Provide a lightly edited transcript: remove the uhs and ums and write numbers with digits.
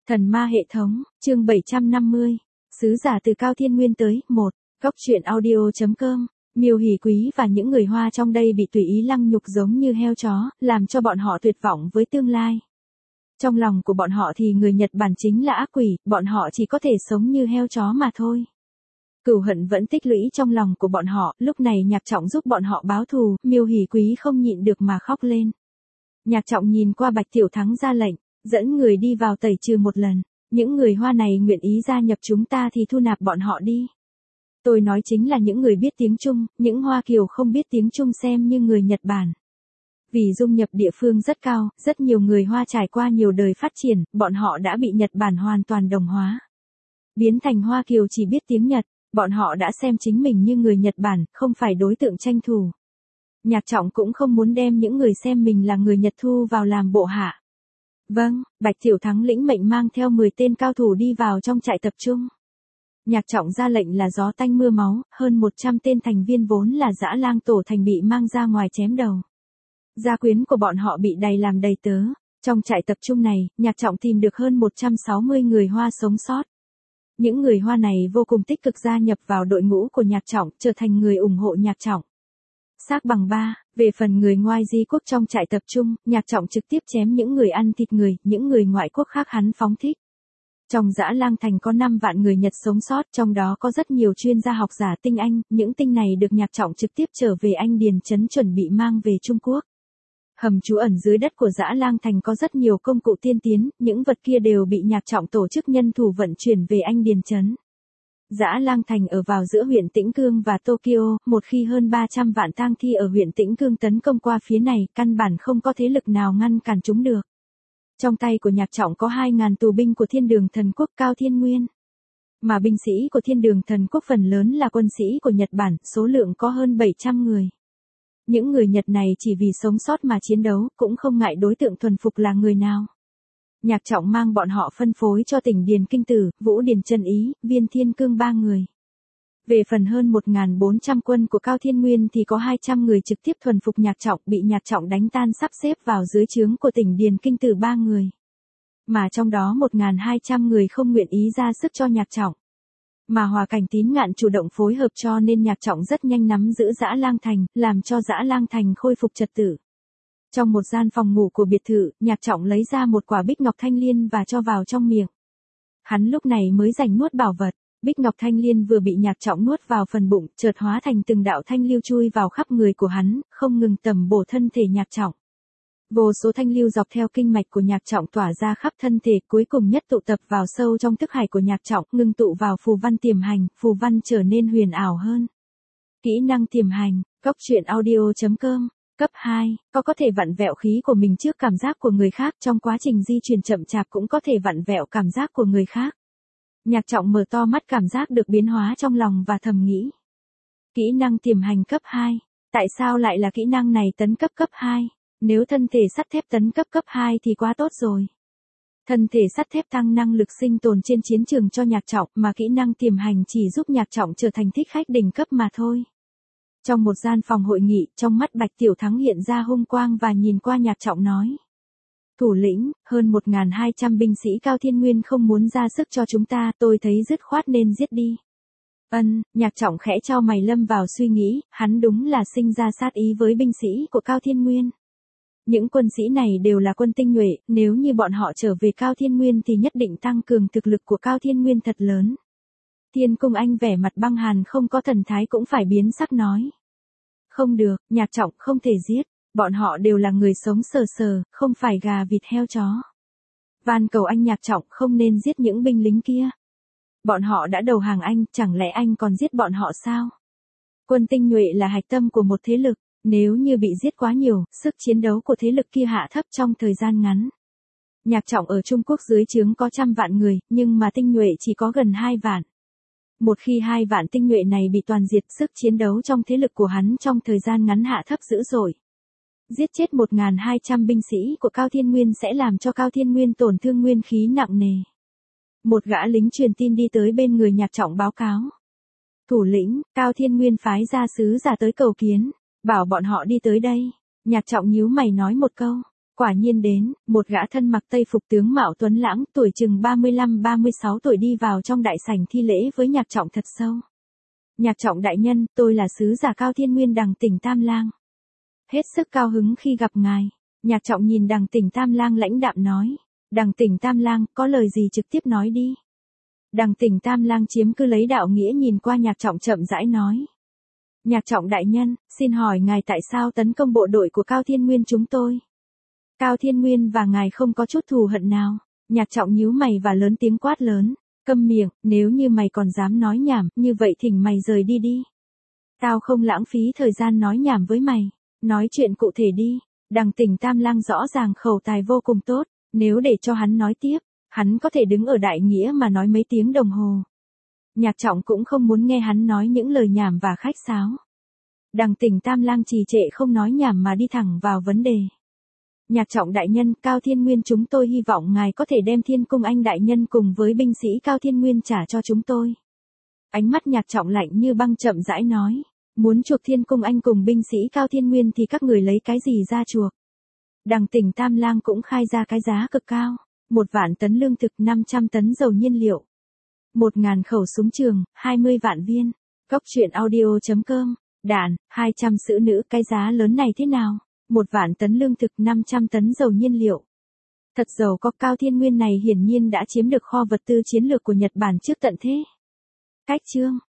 Thần ma hệ thống, chương 750. Sứ giả từ Cao Thiên Nguyên tới, 1. Góc truyện audio.com. Miêu Hỷ Quý và những người Hoa trong đây bị tùy ý lăng nhục giống như heo chó, làm cho bọn họ tuyệt vọng với tương lai. Trong lòng của bọn họ thì người Nhật Bản chính là ác quỷ, bọn họ chỉ có thể sống như heo chó mà thôi. Cừu hận vẫn tích lũy trong lòng của bọn họ, lúc này Nhạc Trọng giúp bọn họ báo thù, Miêu Hỷ Quý không nhịn được mà khóc lên. Nhạc Trọng nhìn qua Bạch Tiểu Thắng ra lệnh, dẫn người đi vào tẩy trừ một lần, những người Hoa này nguyện ý gia nhập chúng ta thì thu nạp bọn họ đi. Tôi nói chính là những người biết tiếng Trung, những Hoa Kiều không biết tiếng Trung xem như người Nhật Bản. Vì dung nhập địa phương rất cao, rất nhiều người Hoa trải qua nhiều đời phát triển, bọn họ đã bị Nhật Bản hoàn toàn đồng hóa. Biến thành Hoa Kiều chỉ biết tiếng Nhật, bọn họ đã xem chính mình như người Nhật Bản, không phải đối tượng tranh thủ. Nhạc Trọng cũng không muốn đem những người xem mình là người Nhật thu vào làm bộ hạ. Vâng, Bạch Tiểu Thắng lĩnh mệnh mang theo 10 tên cao thủ đi vào trong trại tập trung. Nhạc Trọng ra lệnh là gió tanh mưa máu, hơn 100 tên thành viên vốn là dã lang tổ thành bị mang ra ngoài chém đầu. Gia quyến của bọn họ bị đầy làm đầy tớ. Trong trại tập trung này, Nhạc Trọng tìm được hơn 160 người Hoa sống sót. Những người Hoa này vô cùng tích cực gia nhập vào đội ngũ của Nhạc Trọng, trở thành người ủng hộ Nhạc Trọng. Xác bằng 3, về phần người ngoại di quốc trong trại tập trung, Nhạc Trọng trực tiếp chém những người ăn thịt người, những người ngoại quốc khác hắn phóng thích. Trong Dã Lang Thành có 5 vạn người Nhật sống sót, trong đó có rất nhiều chuyên gia học giả tinh Anh, những tinh này được Nhạc Trọng trực tiếp trở về Anh Điền Trấn chuẩn bị mang về Trung Quốc. Hầm trú ẩn dưới đất của Dã Lang Thành có rất nhiều công cụ tiên tiến, những vật kia đều bị Nhạc Trọng tổ chức nhân thủ vận chuyển về Anh Điền Trấn. Dã Lang Thành ở vào giữa huyện Tĩnh Cương và Tokyo, một khi hơn 300 vạn tang thi ở huyện Tĩnh Cương tấn công qua phía này, căn bản không có thế lực nào ngăn cản chúng được. Trong tay của Nhạc Trọng có 2.000 tù binh của Thiên Đường Thần Quốc Cao Thiên Nguyên. Mà binh sĩ của Thiên Đường Thần Quốc phần lớn là quân sĩ của Nhật Bản, số lượng có hơn 700 người. Những người Nhật này chỉ vì sống sót mà chiến đấu, cũng không ngại đối tượng thuần phục là người nào. Nhạc Trọng mang bọn họ phân phối cho tỉnh Điền Kinh Tử, Vũ Điền Trân Ý, Viên Thiên Cương 3 người. Về phần hơn 1.400 quân của Cao Thiên Nguyên thì có 200 người trực tiếp thuần phục Nhạc Trọng, bị Nhạc Trọng đánh tan sắp xếp vào dưới trướng của tỉnh Điền Kinh Tử 3 người. Mà trong đó 1.200 người không nguyện ý ra sức cho Nhạc Trọng. Mà Hòa Cảnh Tín Ngạn chủ động phối hợp cho nên Nhạc Trọng rất nhanh nắm giữ Dã Lang Thành, làm cho Dã Lang Thành khôi phục trật tự. Trong một gian phòng ngủ của biệt thự, Nhạc Trọng lấy ra một quả bích ngọc thanh liên và cho vào trong miệng. Hắn lúc này mới giành nuốt bảo vật, bích ngọc thanh liên vừa bị Nhạc Trọng nuốt vào phần bụng, chợt hóa thành từng đạo thanh lưu chui vào khắp người của hắn, không ngừng tầm bổ thân thể Nhạc Trọng. Vô số thanh lưu dọc theo kinh mạch của Nhạc Trọng tỏa ra khắp thân thể, cuối cùng nhất tụ tập vào sâu trong thức hải của Nhạc Trọng, ngưng tụ vào phù văn tiềm hành, phù văn trở nên huyền ảo hơn. Kỹ năng tiềm hành, góc truyện audio.com. Cấp 2, có thể vặn vẹo khí của mình trước cảm giác của người khác, trong quá trình di chuyển chậm chạp cũng có thể vặn vẹo cảm giác của người khác. Nhạc Trọng mở to mắt cảm giác được biến hóa trong lòng và thầm nghĩ. Kỹ năng tiềm hành cấp 2, tại sao lại là kỹ năng này tấn cấp cấp 2? Nếu thân thể sắt thép tấn cấp cấp 2 thì quá tốt rồi. Thân thể sắt thép tăng năng lực sinh tồn trên chiến trường cho Nhạc Trọng, mà kỹ năng tiềm hành chỉ giúp Nhạc Trọng trở thành thích khách đỉnh cấp mà thôi. Trong một gian phòng hội nghị, trong mắt Bạch Tiểu Thắng hiện ra hung quang và nhìn qua Nhạc Trọng nói. Thủ lĩnh, hơn 1.200 binh sĩ Cao Thiên Nguyên không muốn ra sức cho chúng ta, tôi thấy dứt khoát nên giết đi. Nhạc Trọng khẽ chau mày lâm vào suy nghĩ, hắn đúng là sinh ra sát ý với binh sĩ của Cao Thiên Nguyên. Những quân sĩ này đều là quân tinh nhuệ, nếu như bọn họ trở về Cao Thiên Nguyên thì nhất định tăng cường thực lực của Cao Thiên Nguyên thật lớn. Thiên Cung Anh vẻ mặt băng hàn không có thần thái cũng phải biến sắc nói. Không được, Nhạc Trọng không thể giết, bọn họ đều là người sống sờ sờ, không phải gà vịt heo chó. Van cầu anh Nhạc Trọng không nên giết những binh lính kia. Bọn họ đã đầu hàng anh, chẳng lẽ anh còn giết bọn họ sao? Quân tinh nhuệ là hạch tâm của một thế lực, nếu như bị giết quá nhiều, sức chiến đấu của thế lực kia hạ thấp trong thời gian ngắn. Nhạc Trọng ở Trung Quốc dưới trướng có 100 vạn người, nhưng mà tinh nhuệ chỉ có gần 2 vạn. Một khi 2 vạn tinh nhuệ này bị toàn diệt, sức chiến đấu trong thế lực của hắn trong thời gian ngắn hạ thấp dữ dội. Giết chết 1.200 binh sĩ của Cao Thiên Nguyên sẽ làm cho Cao Thiên Nguyên tổn thương nguyên khí nặng nề. Một gã lính truyền tin đi tới bên người Nhạc Trọng báo cáo. Thủ lĩnh, Cao Thiên Nguyên phái ra sứ giả tới cầu kiến, bảo bọn họ đi tới đây. Nhạc Trọng nhíu mày nói một câu. Quả nhiên đến, một gã thân mặc tây phục tướng mạo tuấn lãng, tuổi chừng 35-36 tuổi đi vào trong đại sảnh thi lễ với Nhạc Trọng thật sâu. Nhạc Trọng đại nhân, tôi là sứ giả Cao Thiên Nguyên Đằng Tỉnh Tam Lang. Hết sức cao hứng khi gặp ngài. Nhạc Trọng nhìn Đằng Tỉnh Tam Lang lãnh đạm nói. Đằng Tỉnh Tam Lang, có lời gì trực tiếp nói đi. Đằng Tỉnh Tam Lang chiếm cứ lấy đạo nghĩa nhìn qua Nhạc Trọng chậm rãi nói. Nhạc Trọng đại nhân, xin hỏi ngài tại sao tấn công bộ đội của Cao Thiên Nguyên chúng tôi? Cao Thiên Nguyên và ngài không có chút thù hận nào. Nhạc Trọng nhíu mày và lớn tiếng quát lớn. Câm miệng, nếu như mày còn dám nói nhảm, như vậy thỉnh mày rời đi đi. Tao không lãng phí thời gian nói nhảm với mày. Nói chuyện cụ thể đi. Đằng Tỉnh Tam Lang rõ ràng khẩu tài vô cùng tốt. Nếu để cho hắn nói tiếp, hắn có thể đứng ở đại nghĩa mà nói mấy tiếng đồng hồ. Nhạc Trọng cũng không muốn nghe hắn nói những lời nhảm và khách sáo. Đằng Tỉnh Tam Lang trì trệ không nói nhảm mà đi thẳng vào vấn đề. Nhạc Trọng đại nhân, Cao Thiên Nguyên chúng tôi hy vọng ngài có thể đem Thiên Cung Anh đại nhân cùng với binh sĩ Cao Thiên Nguyên trả cho chúng tôi. Ánh mắt Nhạc Trọng lạnh như băng chậm rãi nói. Muốn chuộc Thiên Cung Anh cùng binh sĩ Cao Thiên Nguyên thì các người lấy cái gì ra chuộc? Đằng Tỉnh Tam Lang cũng khai ra cái giá cực cao. 1.000.000 tấn lương thực, 500 tấn dầu nhiên liệu. 1.000 khẩu súng trường, 20 vạn viên. Góc truyện audio.com. Đạn, 200 sữ nữ, cái giá lớn này thế nào? 1.000.000 tấn lương thực, 500 tấn dầu nhiên liệu. Thật giàu có. Cao Thiên Nguyên này hiển nhiên đã chiếm được kho vật tư chiến lược của Nhật Bản trước tận thế. Cách chương.